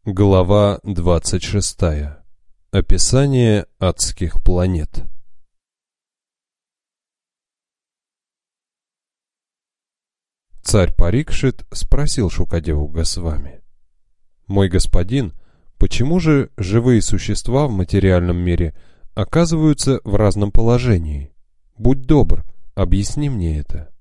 Глава 26. Описание адских планет. Царь Парикшит спросил Шукадеву Госвами: «Мой господин, почему же живые существа в материальном мире оказываются в разном положении? Будь добр, объясни мне это».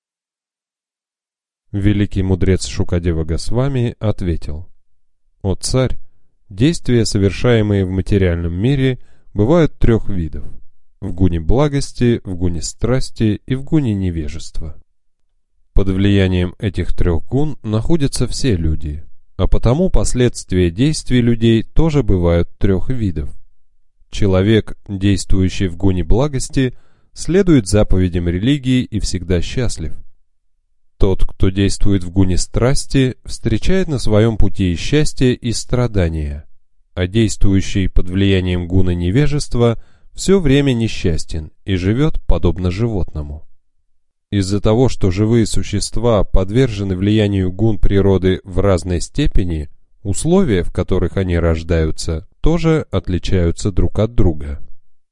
Великий мудрец Шукадева Госвами ответил: «О царь, действия, совершаемые в материальном мире, бывают трех видов: в гуне благости, в гуне страсти и в гуне невежества. Под влиянием этих трех гун находятся все люди, а потому последствия действий людей тоже бывают трех видов. Человек, действующий в гуне благости, следует заповедям религии и всегда счастлив. Тот, кто действует в гуне страсти, встречает на своем пути и счастье, и страдания, а действующий под влиянием гуна невежества все время несчастен и живет подобно животному. Из-за того, что живые существа подвержены влиянию гун природы в разной степени, условия, в которых они рождаются, тоже отличаются друг от друга.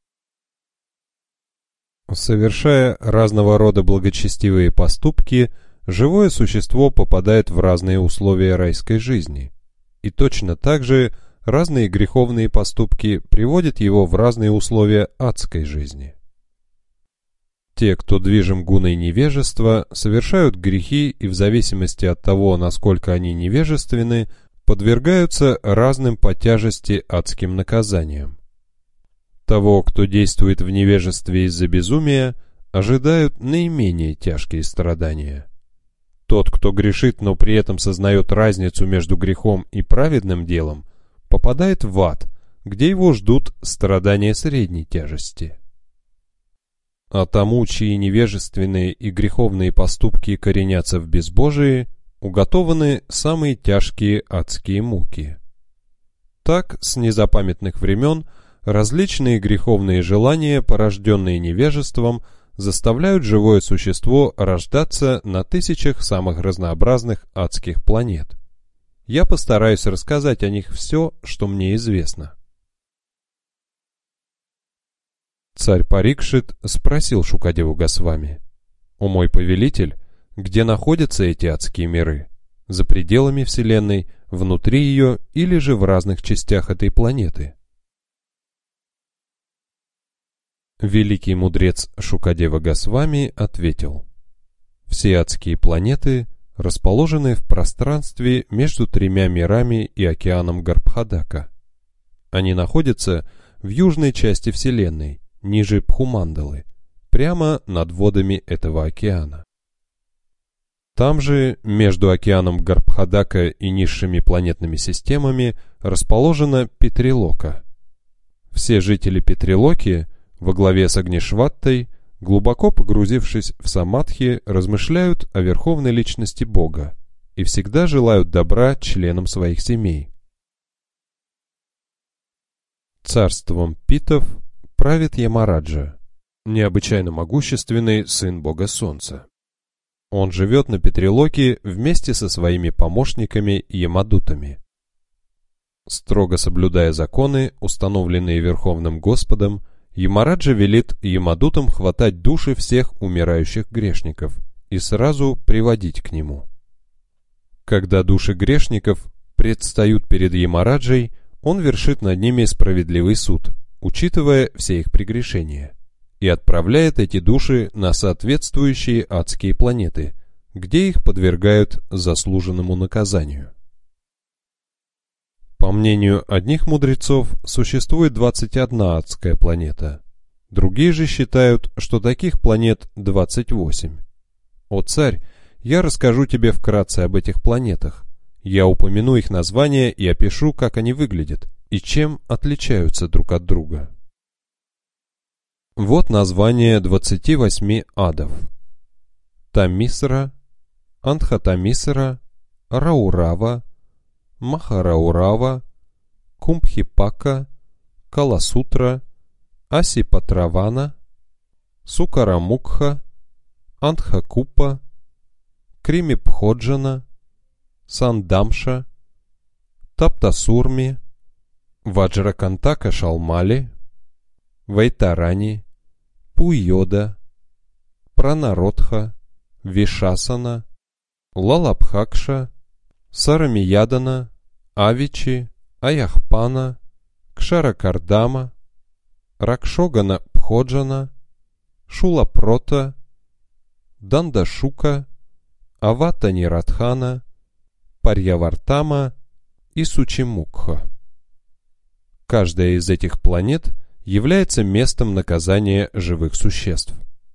Совершая разного рода благочестивые поступки, живое существо попадает в разные условия райской жизни, и точно так же разные греховные поступки приводят его в разные условия адской жизни. Те, кто движим гуной невежества, совершают грехи и в зависимости от того, насколько они невежественны, подвергаются разным по тяжести адским наказаниям. Того, кто действует в невежестве из-за безумия, ожидают наименее тяжкие страдания. Тот, кто грешит, но при этом сознает разницу между грехом и праведным делом, попадает в ад, где его ждут страдания средней тяжести. А тому, чьи невежественные и греховные поступки коренятся в безбожии, уготованы самые тяжкие адские муки. Так, с незапамятных времен, различные греховные желания, порожденные невежеством, заставляют живое существо рождаться на тысячах самых разнообразных адских планет. Я постараюсь рассказать о них все, что мне известно. Царь Парикшит спросил Шукадеву Госвами: «О мой повелитель, где находятся эти адские миры? За пределами Вселенной, внутри ее или же в разных частях этой планеты?» Великий мудрец Шукадева Госвами ответил: «Все адские планеты расположены в пространстве между тремя мирами и океаном Гарбхадака. Они находятся в южной части Вселенной, ниже Бхумандалы, прямо над водами этого океана. Там же, между океаном Гарбхадака и низшими планетными системами, расположена Питрилока. Все жители Питрилоки во главе с Агнишваттой, глубоко погрузившись в самадхи, размышляют о верховной личности Бога и всегда желают добра членам своих семей. Царством питов правит Ямараджа, необычайно могущественный сын Бога Солнца. Он живет на Питрилоке вместе со своими помощниками Ямадутами. Строго соблюдая законы, установленные Верховным Господом, Ямараджа велит Ямадутам хватать души всех умирающих грешников и сразу приводить к нему. Когда души грешников предстают перед Ямараджей, он вершит над ними справедливый суд, учитывая все их прегрешения, и отправляет эти души на соответствующие адские планеты, где их подвергают заслуженному наказанию. По мнению одних мудрецов, существует 21 адская планета. Другие же считают, что таких планет 28. О царь, я расскажу тебе вкратце об этих планетах. Я упомяну их названия и опишу, как они выглядят и чем отличаются друг от друга. Вот название 28 адов: Тамисра, Антхатамисра, Раурава, Махараурава, Кумбхипака, Каласутра, Асипатравана, Сукарамукха, Антхакупа, Кримипходжана, Сандамша, Таптасурми, Ваджракантака Шалмали, Вайтарани, Пуйода, Пранародха, Вишасана, Лалабхакша, Сарамиядана, Авичи, Аяхпана, Кшаракардама, Ракшогана Пходжана, Шулапрота, Дандашука, Аватанирадхана, Парьявартама и Сучимукха. Каждая из этих планет является местом наказания живых существ.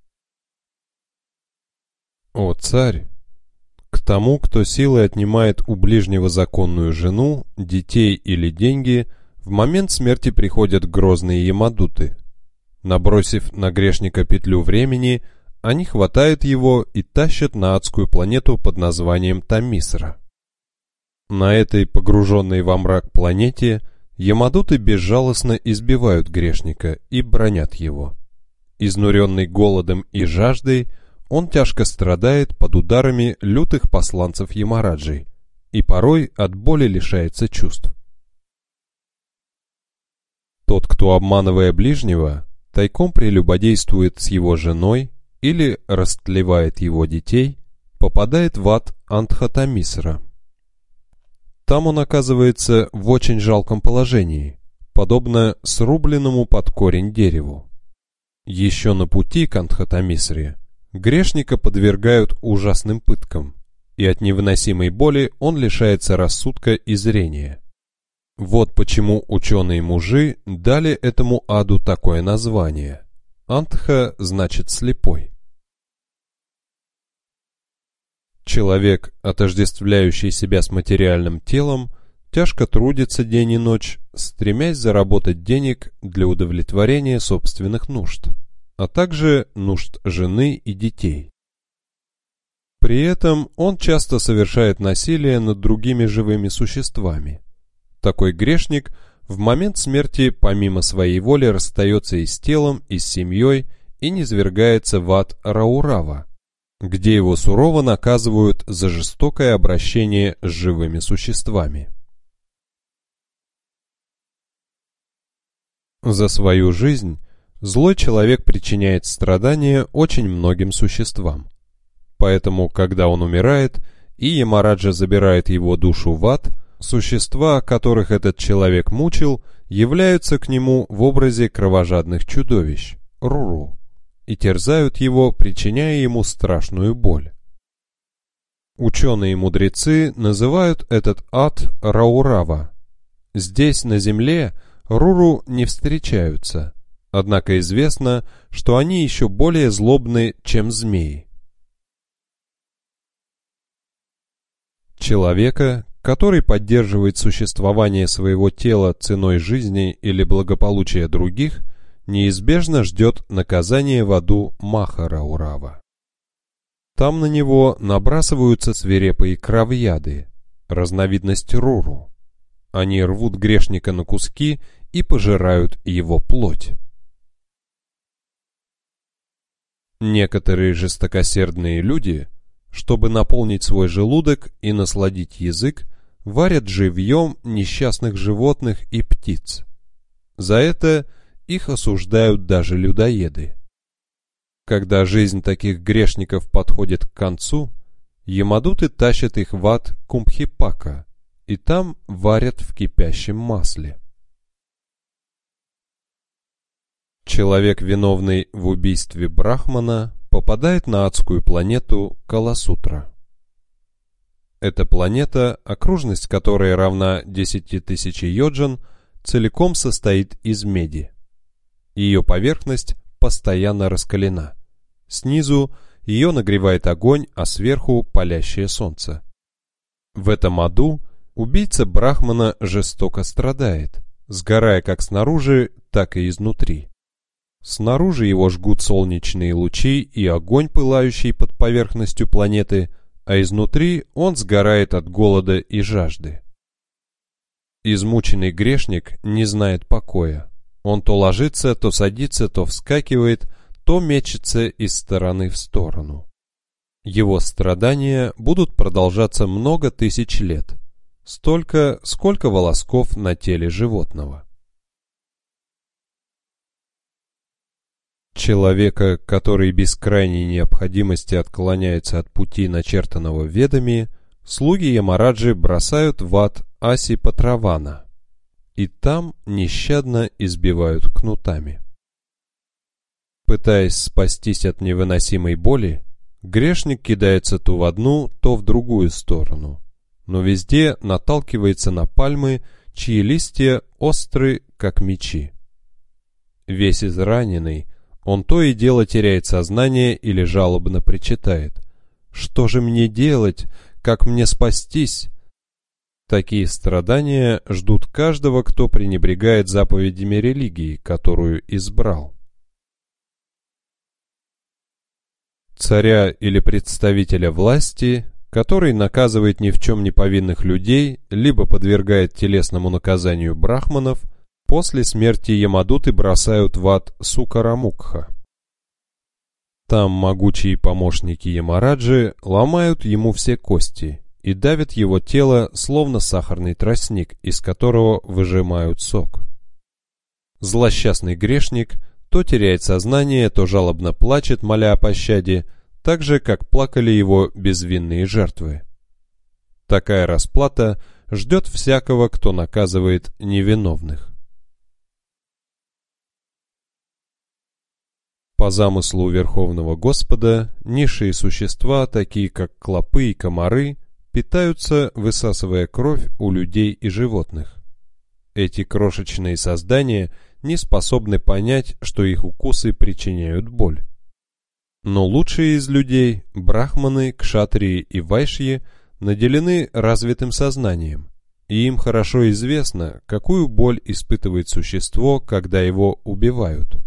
О царь! К тому, кто силой отнимает у ближнего законную жену, детей или деньги, в момент смерти приходят грозные ямадуты. Набросив на грешника петлю времени, они хватают его и тащат на адскую планету под названием Тамисра. На этой погруженной во мрак планете ямадуты безжалостно избивают грешника и бранят его. Изнуренный голодом и жаждой, он тяжко страдает под ударами лютых посланцев Ямараджи и порой от боли лишается чувств. Тот, кто, обманывая ближнего, тайком прелюбодействует с его женой или растлевает его детей, попадает в ад Антхатамисра. Там он оказывается в очень жалком положении, подобно срубленному под корень дереву. Еще на пути к Антхатамисре грешника подвергают ужасным пыткам, и от невыносимой боли он лишается рассудка и зрения. Вот почему ученые-мужи дали этому аду такое название. Антха значит слепой. Человек, отождествляющий себя с материальным телом, тяжко трудится день и ночь, стремясь заработать денег для удовлетворения собственных нужд, а также нужд жены и детей. При этом он часто совершает насилие над другими живыми существами. Такой грешник в момент смерти помимо своей воли расстается и с телом, и с семьей и низвергается в ад Раурава, где его сурово наказывают за жестокое обращение с живыми существами. За свою жизнь злой человек причиняет страдания очень многим существам. Поэтому, когда он умирает, и Ямараджа забирает его душу в ад, существа, которых этот человек мучил, являются к нему в образе кровожадных чудовищ, Руру, и терзают его, причиняя ему страшную боль. Ученые и мудрецы называют этот ад Раурава. Здесь, на земле, Руру не встречаются, однако известно, что они еще более злобны, чем змеи. Человека, который поддерживает существование своего тела ценой жизни или благополучия других, неизбежно ждет наказание в аду Махараурава. Там на него набрасываются свирепые кровъяды, разновидность Руру. Они рвут грешника на куски и пожирают его плоть. Некоторые жестокосердные люди, чтобы наполнить свой желудок и насладить язык, варят живьем несчастных животных и птиц. За это их осуждают даже людоеды. Когда жизнь таких грешников подходит к концу, ямадуты тащат их в ад Кумбхипака и там варят в кипящем масле. Человек, виновный в убийстве Брахмана, попадает на адскую планету Каласутра. Эта планета, окружность которой равна 10 тысяч йоджан, целиком состоит из меди. Ее поверхность постоянно раскалена. Снизу ее нагревает огонь, а сверху палящее солнце. В этом аду убийца Брахмана жестоко страдает, сгорая как снаружи, так и изнутри. Снаружи его жгут солнечные лучи и огонь, пылающий под поверхностью планеты, а изнутри он сгорает от голода и жажды. Измученный грешник не знает покоя. Он то ложится, то садится, то вскакивает, то мечется из стороны в сторону. Его страдания будут продолжаться много тысяч лет, столько, сколько волосков на теле животного. Человека, который без крайней необходимости отклоняется от пути, начертанного ведами, слуги Ямараджи бросают в ад Аси Патравана, и там нещадно избивают кнутами. Пытаясь спастись от невыносимой боли, грешник кидается то в одну, то в другую сторону, но везде наталкивается на пальмы, чьи листья остры, как мечи. Весь израненный, он то и дело теряет сознание или жалобно причитает: «Что же мне делать? Как мне спастись?» Такие страдания ждут каждого, кто пренебрегает заповедями религии, которую избрал. Царя или представителя власти, который наказывает ни в чем не повинных людей, либо подвергает телесному наказанию брахманов, после смерти Ямадуты бросают в ад Сукарамукха. Там могучие помощники Ямараджи ломают ему все кости и давят его тело, словно сахарный тростник, из которого выжимают сок. Злосчастный грешник то теряет сознание, то жалобно плачет, моля о пощаде, так же, как плакали его безвинные жертвы. Такая расплата ждет всякого, кто наказывает невиновных. По замыслу Верховного Господа, низшие существа, такие как клопы и комары, питаются, высасывая кровь у людей и животных. Эти крошечные создания не способны понять, что их укусы причиняют боль. Но лучшие из людей, брахманы, кшатрии и вайшьи, наделены развитым сознанием, и им хорошо известно, какую боль испытывает существо, когда его убивают.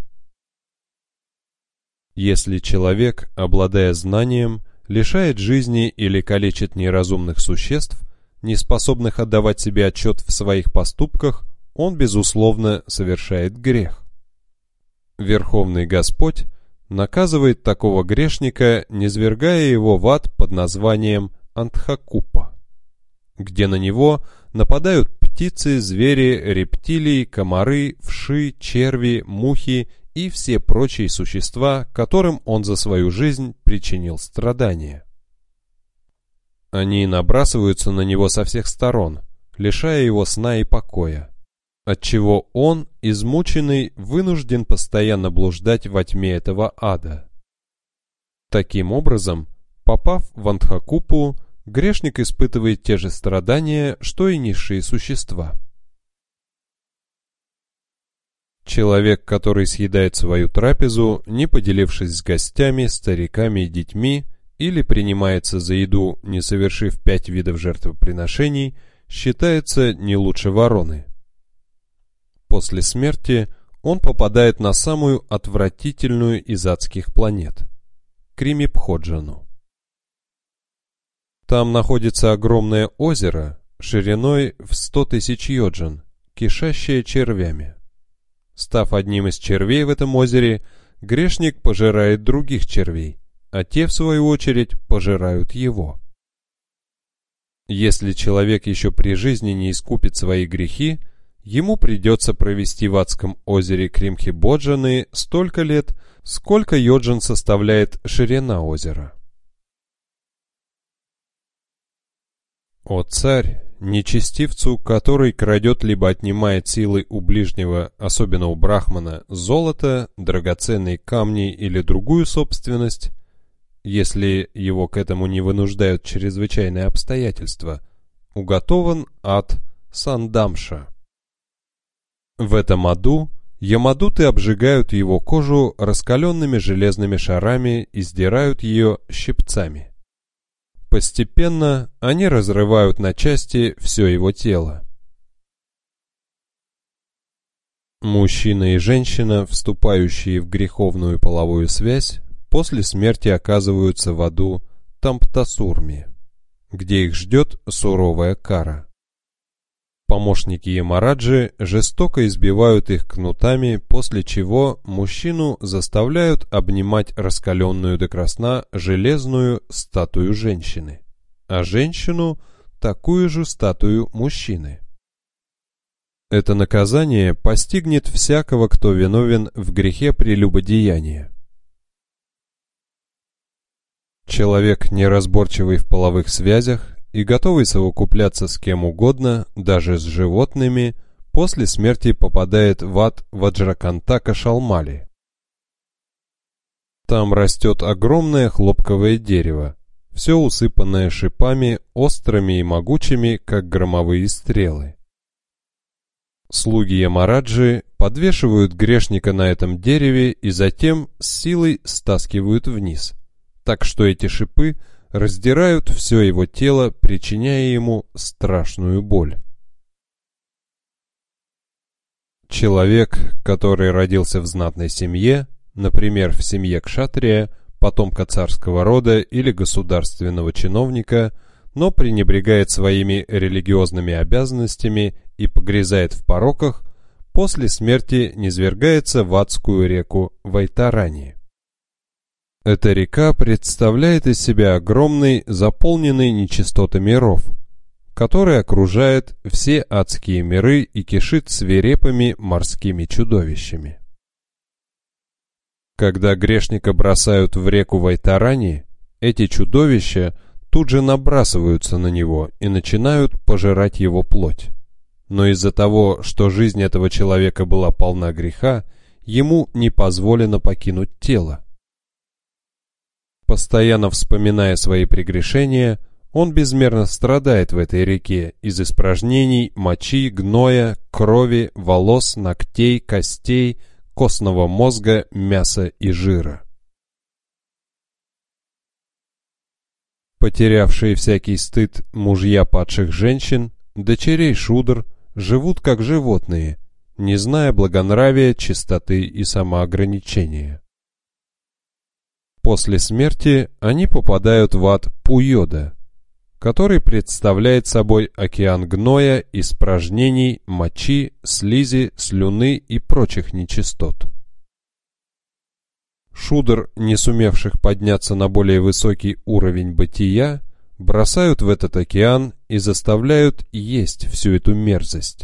Если человек, обладая знанием, лишает жизни или калечит неразумных существ, не способных отдавать себе отчет в своих поступках, он, безусловно, совершает грех. Верховный Господь наказывает такого грешника, низвергая его в ад под названием Антхакупа, где на него нападают птицы, звери, рептилии, комары, вши, черви, мухи и все прочие существа, которым он за свою жизнь причинил страдания. Они набрасываются на него со всех сторон, лишая его сна и покоя, отчего он, измученный, вынужден постоянно блуждать во тьме этого ада. Таким образом, попав в Антхакупу, грешник испытывает те же страдания, что и низшие существа. Человек, который съедает свою трапезу, не поделившись с гостями, стариками и детьми, или принимается за еду, не совершив 5 видов жертвоприношений, считается не лучше вороны. После смерти он попадает на самую отвратительную из адских планет – Кримипходжану. Там находится огромное озеро, шириной в 100 тысяч йоджин, кишащее червями. Став одним из червей в этом озере, грешник пожирает других червей, а те, в свою очередь, пожирают его. Если человек еще при жизни не искупит свои грехи, ему придется провести в адском озере Кримхи-Боджаны столько лет, сколько йоджин составляет ширина озера. О царь, нечестивцу, который крадет либо отнимает силой у ближнего, особенно у брахмана, золото, драгоценные камни или другую собственность, если его к этому не вынуждают чрезвычайные обстоятельства, уготован ад Сандамша. В этом аду ямадуты обжигают его кожу раскаленными железными шарами и сдирают ее щипцами. Постепенно они разрывают на части все его тело. Мужчина и женщина, вступающие в греховную половую связь, после смерти оказываются в аду Тамптасурми, где их ждет суровая кара. Помощники Ямараджи жестоко избивают их кнутами, после чего мужчину заставляют обнимать раскаленную до красна железную статую женщины, а женщину такую же статую мужчины. Это наказание постигнет всякого, кто виновен в грехе прелюбодеяния. Человек, неразборчивый в половых связях и готовый совокупляться с кем угодно, даже с животными, после смерти попадает в ад Ваджракантака Шалмали. Там растет огромное хлопковое дерево, все усыпанное шипами, острыми и могучими, как громовые стрелы. Слуги Ямараджи подвешивают грешника на этом дереве и затем с силой стаскивают вниз, так что эти шипы раздирают все его тело, причиняя ему страшную боль. Человек, который родился в знатной семье, например, в семье кшатрия, потомка царского рода или государственного чиновника, но пренебрегает своими религиозными обязанностями и погрязает в пороках, после смерти низвергается в адскую реку Вайтарани. Эта река представляет из себя огромный, заполненный нечистотами ров, который окружает все адские миры и кишит свирепыми морскими чудовищами. Когда грешника бросают в реку Вайтарани, эти чудовища тут же набрасываются на него и начинают пожирать его плоть. Но из-за того, что жизнь этого человека была полна греха, ему не позволено покинуть тело. Постоянно вспоминая свои прегрешения, он безмерно страдает в этой реке из испражнений, мочи, гноя, крови, волос, ногтей, костей, костного мозга, мяса и жира. Потерявшие всякий стыд мужья падших женщин, дочерей шудр, живут как животные, не зная благонравия, чистоты и самоограничения. После смерти они попадают в ад Пуйода, который представляет собой океан гноя, испражнений, мочи, слизи, слюны и прочих нечистот. Шудр, не сумевших подняться на более высокий уровень бытия, бросают в этот океан и заставляют есть всю эту мерзость.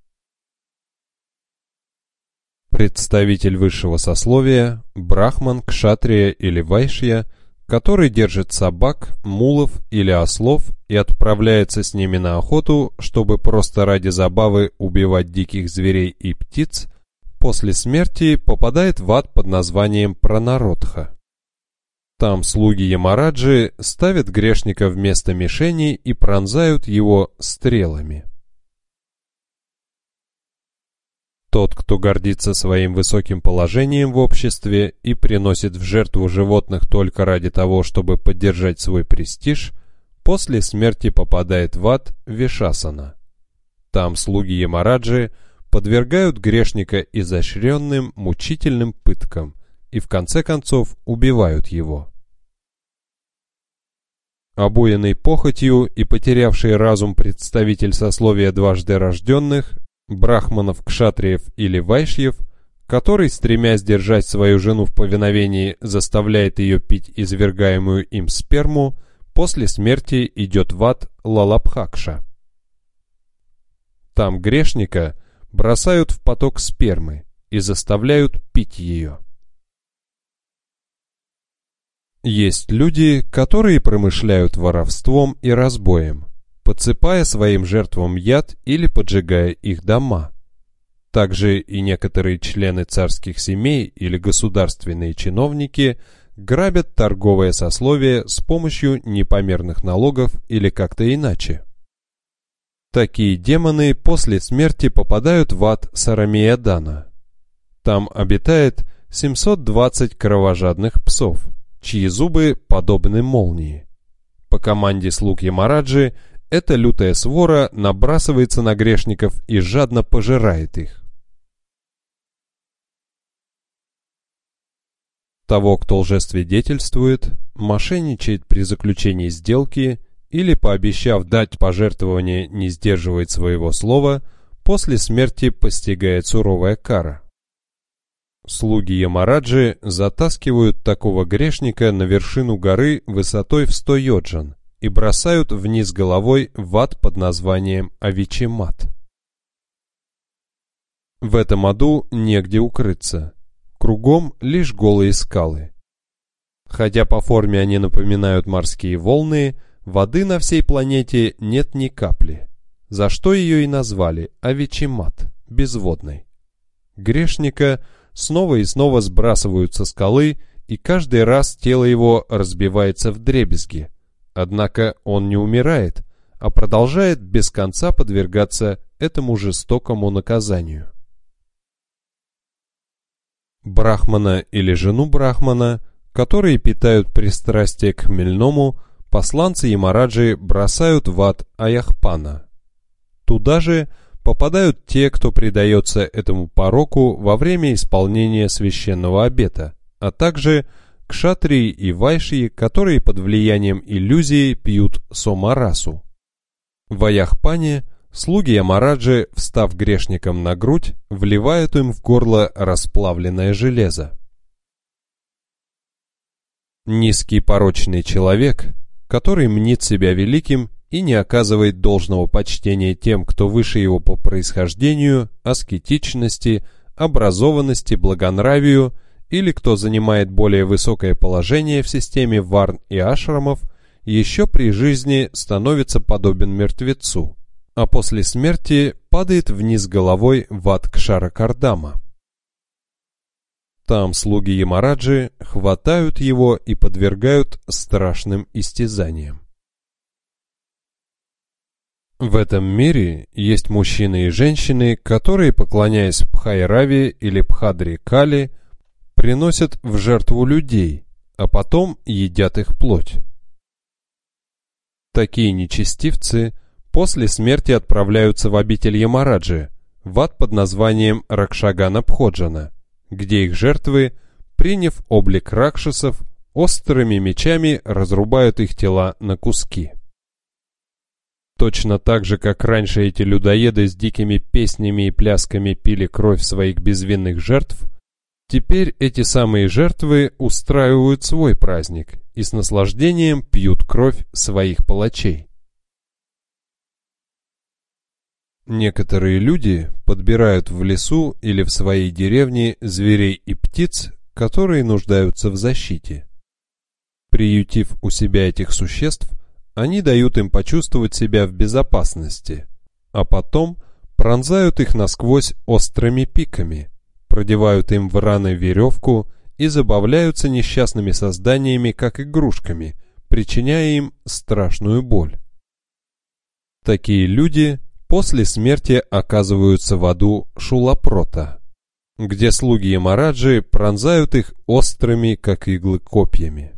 Представитель высшего сословия, брахман, кшатрия или вайшья, который держит собак, мулов или ослов и отправляется с ними на охоту, чтобы просто ради забавы убивать диких зверей и птиц, после смерти попадает в ад под названием Пранародха. Там слуги Ямараджи ставят грешника вместо мишени и пронзают его стрелами. Тот, кто гордится своим высоким положением в обществе и приносит в жертву животных только ради того, чтобы поддержать свой престиж, после смерти попадает в ад Вишасана. Там слуги Ямараджи подвергают грешника изощренным, мучительным пыткам и в конце концов убивают его. Обуянный похотью и потерявший разум представитель сословия дважды рожденных, брахманов, кшатриев или вайшьев, который, стремясь держать свою жену в повиновении, заставляет ее пить извергаемую им сперму, после смерти идет в ад Лалабхакша. Там грешника бросают в поток спермы и заставляют пить ее. Есть люди, которые промышляют воровством и разбоем, подсыпая своим жертвам яд или поджигая их дома. Также и некоторые члены царских семей или государственные чиновники грабят торговое сословие с помощью непомерных налогов или как-то иначе. Такие демоны после смерти попадают в ад Сарамиядана. Там обитает 720 кровожадных псов, чьи зубы подобны молнии. По команде слуг Ямараджи эта лютая свора набрасывается на грешников и жадно пожирает их. Того, кто лжесвидетельствует, мошенничает при заключении сделки или, пообещав дать пожертвование, не сдерживает своего слова, после смерти постигает суровая кара. Слуги Ямараджи затаскивают такого грешника на вершину горы высотой в 100 йоджан и бросают вниз головой в ад под названием Авичимат. В этом аду негде укрыться. Кругом лишь голые скалы. Хотя по форме они напоминают морские волны, воды на всей планете нет ни капли, за что ее и назвали Авичимат, безводной. Грешника снова и снова сбрасывают со скалы, и каждый раз тело его разбивается вдребезги. Однако он не умирает, а продолжает без конца подвергаться этому жестокому наказанию. Брахмана или жену Брахмана, которые питают пристрастие к хмельному, посланцы Ямараджи бросают в ад Аяхпана. Туда же попадают те, кто предается этому пороку во время исполнения священного обета, а также кшатрии и вайши, которые под влиянием иллюзии пьют сомарасу. В Аяхпане слуги Ямараджи, встав грешникам на грудь, вливают им в горло расплавленное железо. Низкий порочный человек, который мнит себя великим и не оказывает должного почтения тем, кто выше его по происхождению, аскетичности, образованности, благонравию, или кто занимает более высокое положение в системе варн и ашрамов, еще при жизни становится подобен мертвецу, а после смерти падает вниз головой в ад Кшара-Кардама. Там слуги Ямараджи хватают его и подвергают страшным истязаниям. В этом мире есть мужчины и женщины, которые, поклоняясь Пхайраве или Пхадри-Кали, приносят в жертву людей, а потом едят их плоть. Такие нечестивцы после смерти отправляются в обитель Ямараджи, в ад под названием Ракшагана-Бходжана, где их жертвы, приняв облик ракшасов, острыми мечами разрубают их тела на куски. Точно так же, как раньше эти людоеды с дикими песнями и плясками пили кровь своих безвинных жертв, теперь эти самые жертвы устраивают свой праздник и с наслаждением пьют кровь своих палачей. Некоторые люди подбирают в лесу или в своей деревне зверей и птиц, которые нуждаются в защите. Приютив у себя этих существ, они дают им почувствовать себя в безопасности, а потом пронзают их насквозь острыми пиками, продевают им в раны веревку и забавляются несчастными созданиями, как игрушками, причиняя им страшную боль. Такие люди после смерти оказываются в аду Шулапрота, где слуги Ямараджи пронзают их острыми, как иглы, копьями.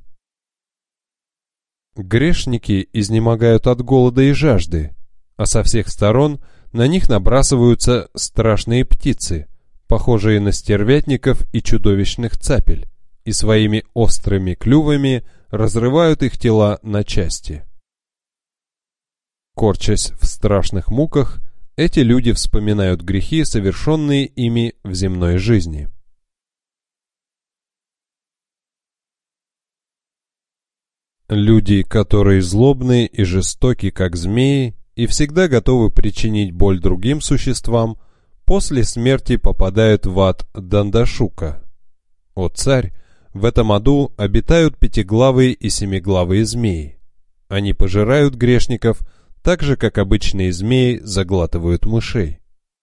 Грешники изнемогают от голода и жажды, а со всех сторон на них набрасываются страшные птицы, похожие на стервятников и чудовищных цапель, и своими острыми клювами разрывают их тела на части. Корчась в страшных муках, эти люди вспоминают грехи, совершенные ими в земной жизни. Люди, которые злобны и жестоки, как змеи, и всегда готовы причинить боль другим существам, после смерти попадают в ад Дандашука. О царь, в этом аду обитают пятиглавые и семиглавые змеи. Они пожирают грешников, так же, как обычные змеи заглатывают мышей.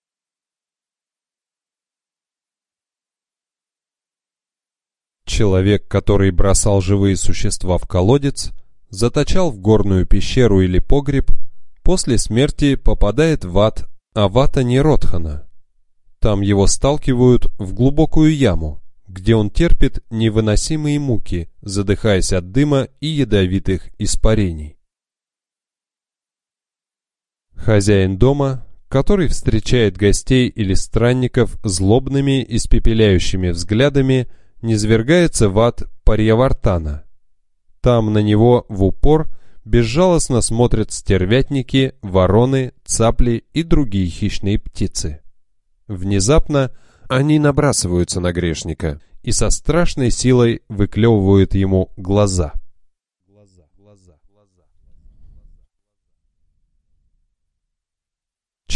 Человек, который бросал живые существа в колодец, заточал в горную пещеру или погреб, после смерти попадает в ад Авата-Ниродхана. Там его сталкивают в глубокую яму, где он терпит невыносимые муки, задыхаясь от дыма и ядовитых испарений. Хозяин дома, который встречает гостей или странников злобными, испепеляющими взглядами, низвергается в ад Парьявартана. Там на него в упор безжалостно смотрят стервятники, вороны, цапли и другие хищные птицы. Внезапно они набрасываются на грешника и со страшной силой выклевывают ему глаза.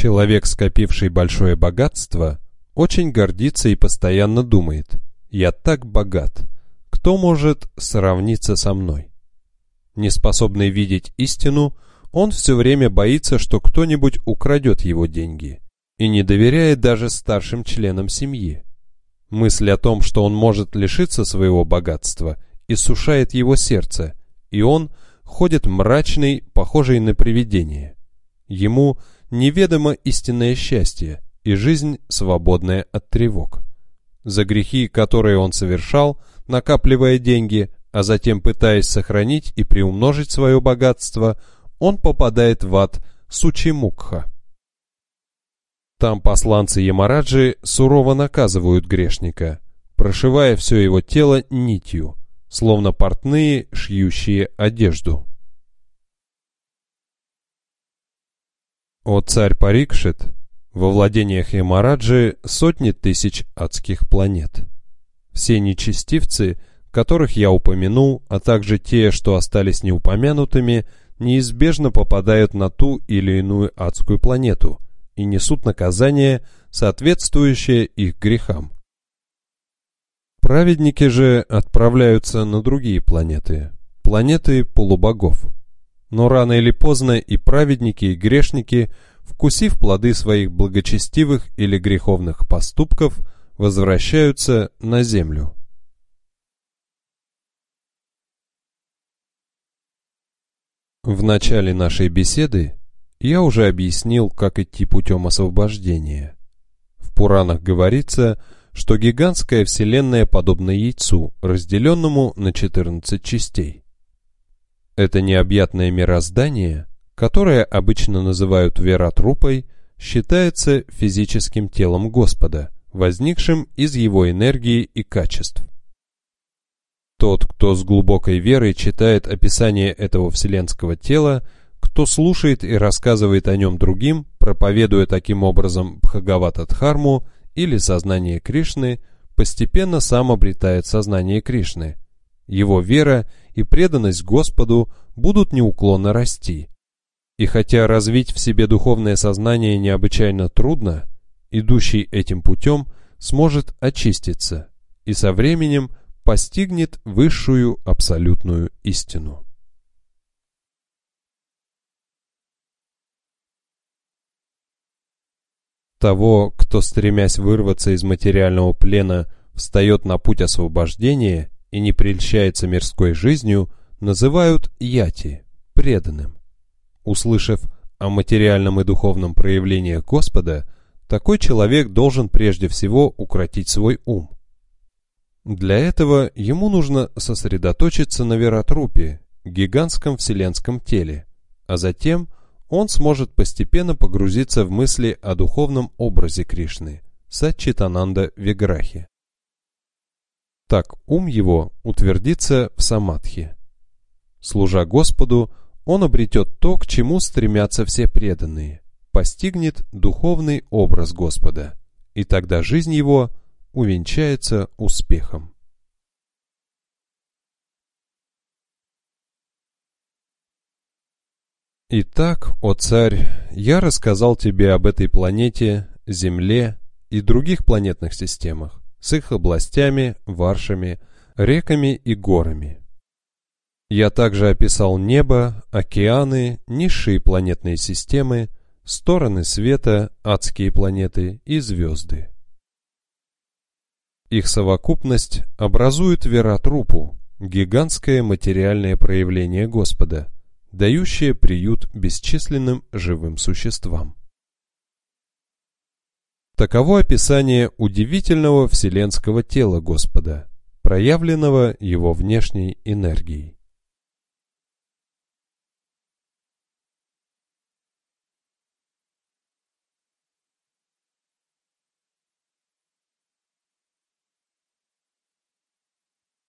Человек, скопивший большое богатство, очень гордится и постоянно думает: «Я так богат, кто может сравниться со мной?» Неспособный видеть истину, он все время боится, что кто-нибудь украдет его деньги, и не доверяет даже старшим членам семьи. Мысль о том, что он может лишиться своего богатства, иссушает его сердце, и он ходит мрачный, похожий на привидение. Ему неведомо истинное счастье и жизнь, свободная от тревог. За грехи, которые он совершал, накапливая деньги, а затем пытаясь сохранить и приумножить свое богатство, он попадает в ад Сучимукха. Там посланцы Ямараджи сурово наказывают грешника, прошивая все его тело нитью, словно портные, шьющие одежду. О царь Парикшит, во владениях Ямараджи сотни тысяч адских планет. Все нечестивцы, которых я упомянул, а также те, что остались неупомянутыми, неизбежно попадают на ту или иную адскую планету и несут наказание, соответствующее их грехам. Праведники же отправляются на другие планеты, планеты полубогов. Но рано или поздно и праведники, и грешники, вкусив плоды своих благочестивых или греховных поступков, возвращаются на землю. В начале нашей беседы я уже объяснил, как идти путем освобождения. В Пуранах говорится, что гигантская вселенная подобна яйцу, разделенному на 14 частей. Это необъятное мироздание, которое обычно называют Виратрупой, считается физическим телом Господа, возникшим из его энергии и качеств. Тот, кто с глубокой верой читает описание этого вселенского тела, кто слушает и рассказывает о нем другим, проповедуя таким образом Бхагавата-дхарму или сознание Кришны, постепенно сам обретает сознание Кришны. Его вера и преданность Господу будут неуклонно расти. И хотя развить в себе духовное сознание необычайно трудно, идущий этим путем сможет очиститься и со временем постигнет высшую абсолютную истину. Того, кто, стремясь вырваться из материального плена, встает на путь освобождения и не прельщается мирской жизнью, называют яти, преданным. Услышав о материальном и духовном проявлении Господа, такой человек должен прежде всего укротить свой ум. Для этого ему нужно сосредоточиться на Виратрупе, гигантском вселенском теле, а затем он сможет постепенно погрузиться в мысли о духовном образе Кришны, Саччитананда Виграхе. Так ум его утвердится в самадхи. Служа Господу, он обретет то, к чему стремятся все преданные, постигнет духовный образ Господа, и тогда жизнь его увенчается успехом. Итак, о царь, я рассказал тебе об этой планете, Земле и других планетных системах, с их областями, варшами, реками и горами. Я также описал небо, океаны, низшие планетные системы, стороны света, адские планеты и звезды. Их совокупность образует Виратрупу, гигантское материальное проявление Господа, дающее приют бесчисленным живым существам. Таково описание удивительного вселенского тела Господа, проявленного его внешней энергией.